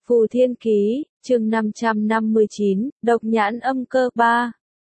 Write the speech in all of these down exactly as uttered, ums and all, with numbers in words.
Phù Thiên Ký, chương năm trăm năm mươi chín, Độc Nhãn Âm Cơ ba.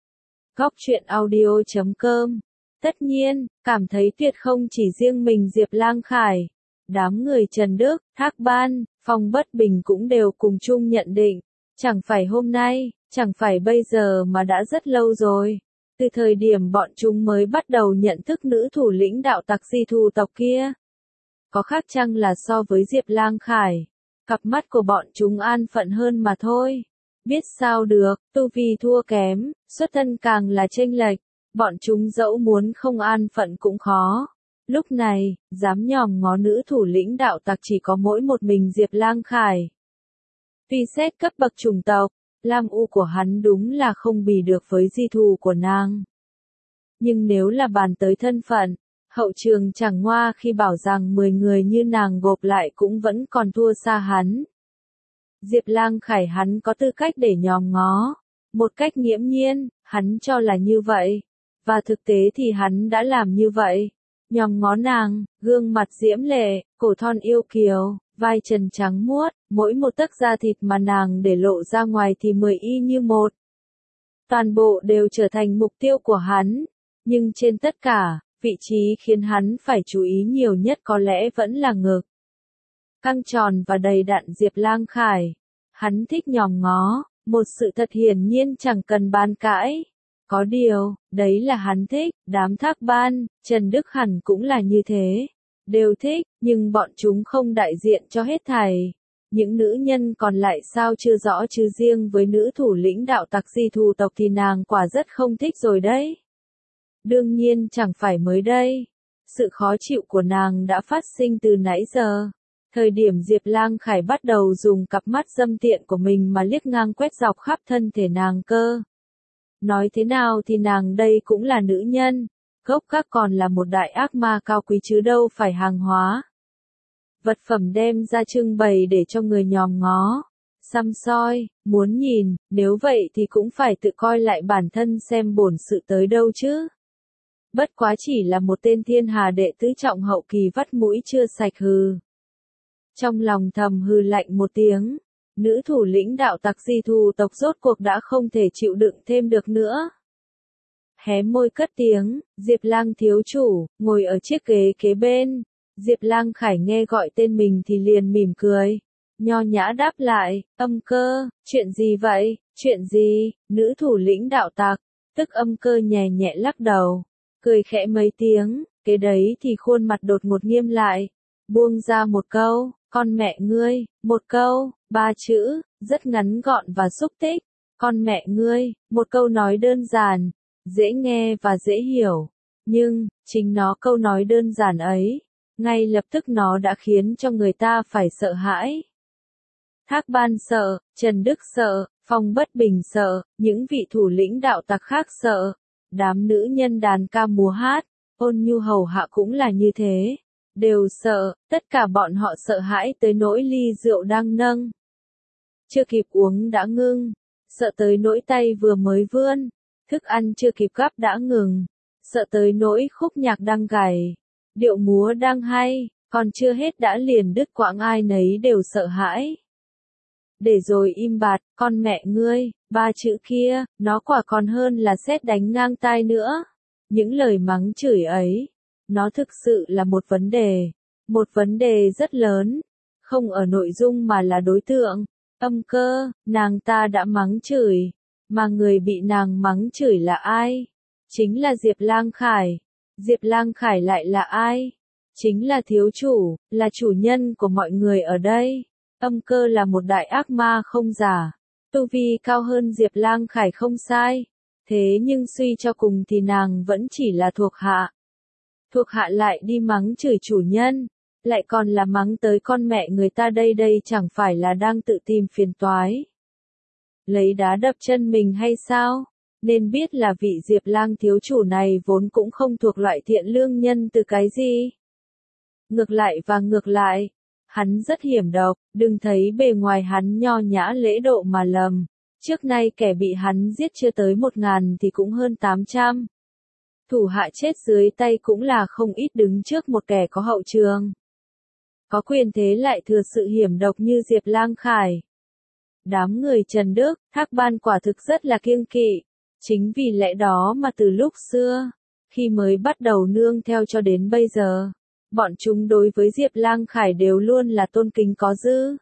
Góc truyện audio chấm com. Tất nhiên, cảm thấy tuyệt không chỉ riêng mình Diệp Lang Khải. Đám người Trần Đức, Thác Ban, Phong Bất Bình cũng đều cùng chung nhận định. Chẳng phải hôm nay, chẳng phải bây giờ mà đã rất lâu rồi. Từ thời điểm bọn chúng mới bắt đầu nhận thức nữ thủ lĩnh đạo tặc Di Thù tộc kia. Có khác chăng là so với Diệp Lang Khải. Cặp mắt của bọn chúng an phận hơn mà thôi. Biết sao được, tu vi thua kém, xuất thân càng là chênh lệch, bọn chúng dẫu muốn không an phận cũng khó. Lúc này, dám nhòm ngó nữ thủ lĩnh đạo tặc chỉ có mỗi một mình Diệp Lang Khải. Tuy xét cấp bậc chủng tộc, Lam U của hắn đúng là không bì được với Di Thù của nàng. Nhưng nếu là bàn tới thân phận, hậu trường chẳng ngoa khi bảo rằng mười người như nàng gộp lại cũng vẫn còn thua xa hắn. Diệp Lang Khải hắn có tư cách để nhòm ngó. Một cách nghiễm nhiên, hắn cho là như vậy. Và thực tế thì hắn đã làm như vậy. Nhòm ngó nàng, gương mặt diễm lệ, cổ thon yêu kiều, vai trần trắng muốt, mỗi một tấc da thịt mà nàng để lộ ra ngoài thì mười y như một. Toàn bộ đều trở thành mục tiêu của hắn. Nhưng trên tất cả, vị trí khiến hắn phải chú ý nhiều nhất có lẽ vẫn là ngực. Căng tròn và đầy đặn Diệp Lang Khải. Hắn thích nhòm ngó, một sự thật hiển nhiên chẳng cần bàn cãi. Có điều, đấy là hắn thích, đám Thác Ban, Trần Đức hẳn cũng là như thế. Đều thích, nhưng bọn chúng không đại diện cho hết thảy. Những nữ nhân còn lại sao chưa rõ chứ riêng với nữ thủ lĩnh đạo tặc Di Thù tộc thì nàng quả rất không thích rồi đấy. Đương nhiên chẳng phải mới đây. Sự khó chịu của nàng đã phát sinh từ nãy giờ. Thời điểm Diệp Lang Khải bắt đầu dùng cặp mắt dâm tiện của mình mà liếc ngang quét dọc khắp thân thể nàng cơ. Nói thế nào thì nàng đây cũng là nữ nhân. Gốc gác còn là một đại ác ma cao quý chứ đâu phải hàng hóa. Vật phẩm đem ra trưng bày để cho người nhòm ngó. Xăm soi, muốn nhìn, nếu vậy thì cũng phải tự coi lại bản thân xem bổn sự tới đâu chứ. Bất quá chỉ là một tên thiên hà đệ tứ trọng hậu kỳ vắt mũi chưa sạch hừ. Trong lòng thầm hừ lạnh một tiếng, nữ thủ lĩnh đạo tặc Di Thù tộc rốt cuộc đã không thể chịu đựng thêm được nữa. Hé môi cất tiếng, Diệp Lang thiếu chủ, ngồi ở chiếc ghế kế bên. Diệp Lang Khải nghe gọi tên mình thì liền mỉm cười. Nho nhã đáp lại, Âm Cơ, chuyện gì vậy, chuyện gì, nữ thủ lĩnh đạo tặc, tức Âm Cơ nhẹ nhẹ lắc đầu. Cười khẽ mấy tiếng, kế đấy thì khuôn mặt đột ngột nghiêm lại. Buông ra một câu, con mẹ ngươi, một câu, ba chữ, rất ngắn gọn và xúc tích. Con mẹ ngươi, một câu nói đơn giản, dễ nghe và dễ hiểu. Nhưng, chính nó câu nói đơn giản ấy, ngay lập tức nó đã khiến cho người ta phải sợ hãi. Thác Ban sợ, Trần Đức sợ, Phong Bất Bình sợ, những vị thủ lĩnh đạo tặc khác sợ. Đám nữ nhân đàn ca múa hát, Ôn Nhu hầu hạ cũng là như thế. Đều sợ, tất cả bọn họ sợ hãi tới nỗi ly rượu đang nâng. Chưa kịp uống đã ngưng, sợ tới nỗi tay vừa mới vươn, thức ăn chưa kịp gắp đã ngừng, sợ tới nỗi khúc nhạc đang gảy, điệu múa đang hay, còn chưa hết đã liền đứt quãng ai nấy đều sợ hãi. Để rồi im bặt, con mẹ ngươi, ba chữ kia, nó quả còn hơn là sét đánh ngang tai nữa. Những lời mắng chửi ấy, nó thực sự là một vấn đề, một vấn đề rất lớn, không ở nội dung mà là đối tượng. Âm Cơ, nàng ta đã mắng chửi, mà người bị nàng mắng chửi là ai? Chính là Diệp Lang Khải. Diệp Lang Khải lại là ai? Chính là thiếu chủ, là chủ nhân của mọi người ở đây. Âm Cơ là một đại ác ma không giả, tu vi cao hơn Diệp Lang Khải không sai. Thế nhưng suy cho cùng thì nàng vẫn chỉ là thuộc hạ. Thuộc hạ lại đi mắng chửi chủ nhân, lại còn là mắng tới con mẹ người ta, đây đây chẳng phải là đang tự tìm phiền toái. Lấy đá đập chân mình hay sao? Nên biết là vị Diệp Lang thiếu chủ này vốn cũng không thuộc loại thiện lương nhân từ cái gì. Ngược lại và ngược lại, hắn rất hiểm độc, đừng thấy bề ngoài hắn nho nhã lễ độ mà lầm. Trước nay kẻ bị hắn giết chưa tới một ngàn thì cũng hơn tám trăm. Thủ hạ chết dưới tay cũng là không ít đứng trước một kẻ có hậu trường. có quyền thế lại thừa sự hiểm độc như Diệp Lang Khải. Đám người Trần Đức, Thác Ban quả thực rất là kiêng kỵ. Chính vì lẽ đó mà từ lúc xưa, khi mới bắt đầu nương theo cho đến bây giờ, bọn chúng đối với Diệp Lang Khải đều luôn là tôn kính có dư,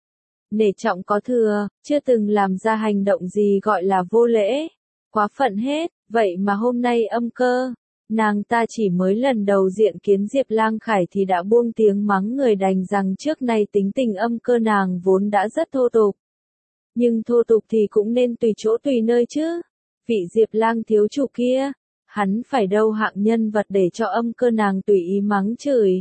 nể trọng có thừa, chưa từng làm ra hành động gì gọi là vô lễ, quá phận hết. Vậy mà hôm nay Âm Cơ, nàng ta chỉ mới lần đầu diện kiến Diệp Lang Khải thì đã buông tiếng mắng người, đành rằng trước nay tính tình Âm Cơ nàng vốn đã rất thô tục. Nhưng thô tục thì cũng nên tùy chỗ tùy nơi chứ. Vị Diệp Lang thiếu chủ kia, hắn phải đâu hạng nhân vật để cho Âm Cơ nàng tùy ý mắng chửi.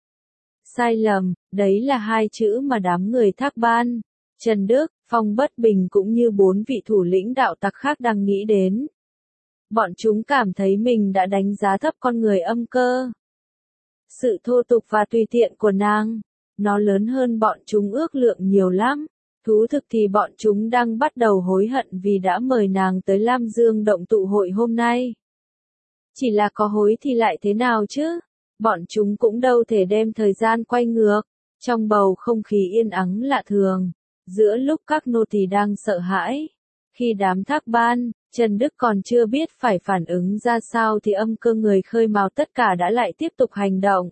Sai lầm, đấy là hai chữ mà đám người Thác Ban, Trần Đức, Phong Bất Bình cũng như bốn vị thủ lĩnh đạo tặc khác đang nghĩ đến. Bọn chúng cảm thấy mình đã đánh giá thấp con người Âm Cơ. Sự thô tục và tùy tiện của nàng, nó lớn hơn bọn chúng ước lượng nhiều lắm. Thú thực thì bọn chúng đang bắt đầu hối hận vì đã mời nàng tới Lam Dương Động tụ hội hôm nay. Chỉ là có hối thì lại thế nào chứ? Bọn chúng cũng đâu thể đem thời gian quay ngược. Trong bầu không khí yên ắng lạ thường, giữa lúc các nô tỳ đang sợ hãi, khi đám Thác Ban, Trần Đức còn chưa biết phải phản ứng ra sao thì Âm Cơ người khơi mào tất cả đã lại tiếp tục hành động.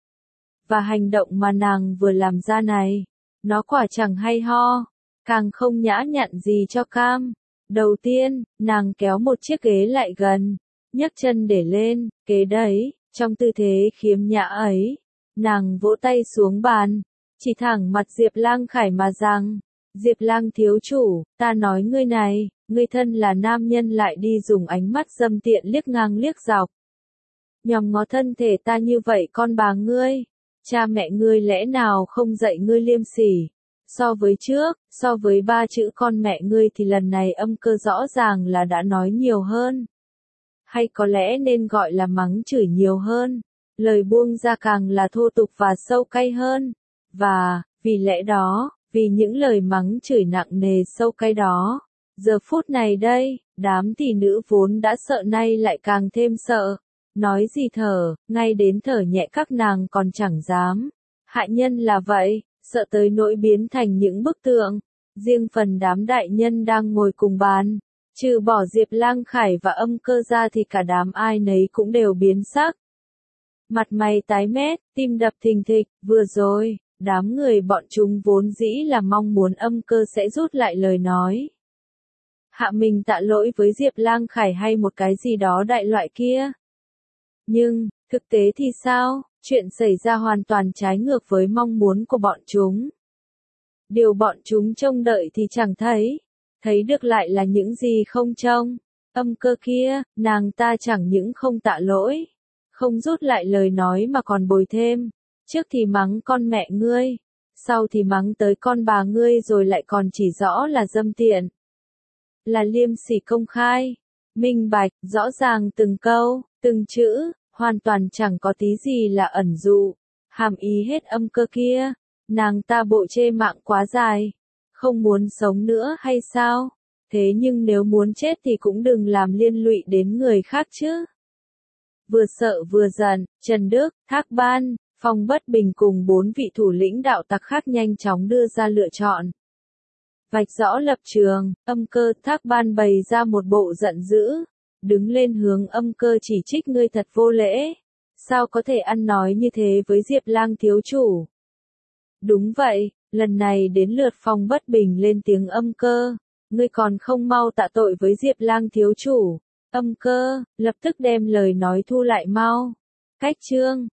Và hành động mà nàng vừa làm ra này, nó quả chẳng hay ho, càng không nhã nhặn gì cho cam. Đầu tiên, nàng kéo một chiếc ghế lại gần, nhấc chân để lên, kế đấy, trong tư thế khiếm nhã ấy, nàng vỗ tay xuống bàn, chỉ thẳng mặt Diệp Lang Khải mà rằng, Diệp Lang thiếu chủ, ta nói ngươi này, ngươi thân là nam nhân lại đi dùng ánh mắt dâm tiện liếc ngang liếc dọc. Nhòm ngó thân thể ta như vậy con bà ngươi, cha mẹ ngươi lẽ nào không dạy ngươi liêm sỉ. So với trước, so với ba chữ con mẹ ngươi thì lần này Âm Cơ rõ ràng là đã nói nhiều hơn. Hay có lẽ nên gọi là mắng chửi nhiều hơn. Lời buông ra càng là thô tục và sâu cay hơn. Và, vì lẽ đó, vì những lời mắng chửi nặng nề sâu cay đó, giờ phút này đây, đám tỷ nữ vốn đã sợ nay lại càng thêm sợ. Nói gì thở, ngay đến thở nhẹ các nàng còn chẳng dám. Hại nhân là vậy, sợ tới nỗi biến thành những bức tượng. Riêng phần đám đại nhân đang ngồi cùng bàn, trừ bỏ Diệp Lang Khải và Âm Cơ ra thì cả đám ai nấy cũng đều biến sắc. Mặt mày tái mét, tim đập thình thịch. Vừa rồi, đám người bọn chúng vốn dĩ là mong muốn Âm Cơ sẽ rút lại lời nói, hạ mình tạ lỗi với Diệp Lang Khải hay một cái gì đó đại loại kia. Nhưng, thực tế thì sao? Chuyện xảy ra hoàn toàn trái ngược với mong muốn của bọn chúng. Điều bọn chúng trông đợi thì chẳng thấy, thấy được lại là những gì không trông. Âm Cơ kia, nàng ta chẳng những không tạ lỗi, không rút lại lời nói mà còn bồi thêm. Trước thì mắng con mẹ ngươi, sau thì mắng tới con bà ngươi rồi lại còn chỉ rõ là dâm tiện. Là liêm sỉ công khai, minh bạch, rõ ràng từng câu, từng chữ, hoàn toàn chẳng có tí gì là ẩn dụ, hàm ý hết. Âm Cơ kia, nàng ta bộ chê mạng quá dài, không muốn sống nữa hay sao? Thế nhưng nếu muốn chết thì cũng đừng làm liên lụy đến người khác chứ. Vừa sợ vừa giận, Trần Đức, Thác Ban, Phong Bất Bình cùng bốn vị thủ lĩnh đạo tặc khác nhanh chóng đưa ra lựa chọn. Vạch rõ lập trường, Âm Cơ, Thác Ban bày ra một bộ giận dữ, đứng lên hướng Âm Cơ chỉ trích, ngươi thật vô lễ. Sao có thể ăn nói như thế với Diệp Lang thiếu chủ? Đúng vậy, lần này đến lượt Phong Bất Bình lên tiếng. Âm Cơ, ngươi còn không mau tạ tội với Diệp Lang thiếu chủ. Âm Cơ, lập tức đem lời nói thu lại mau. Cách chương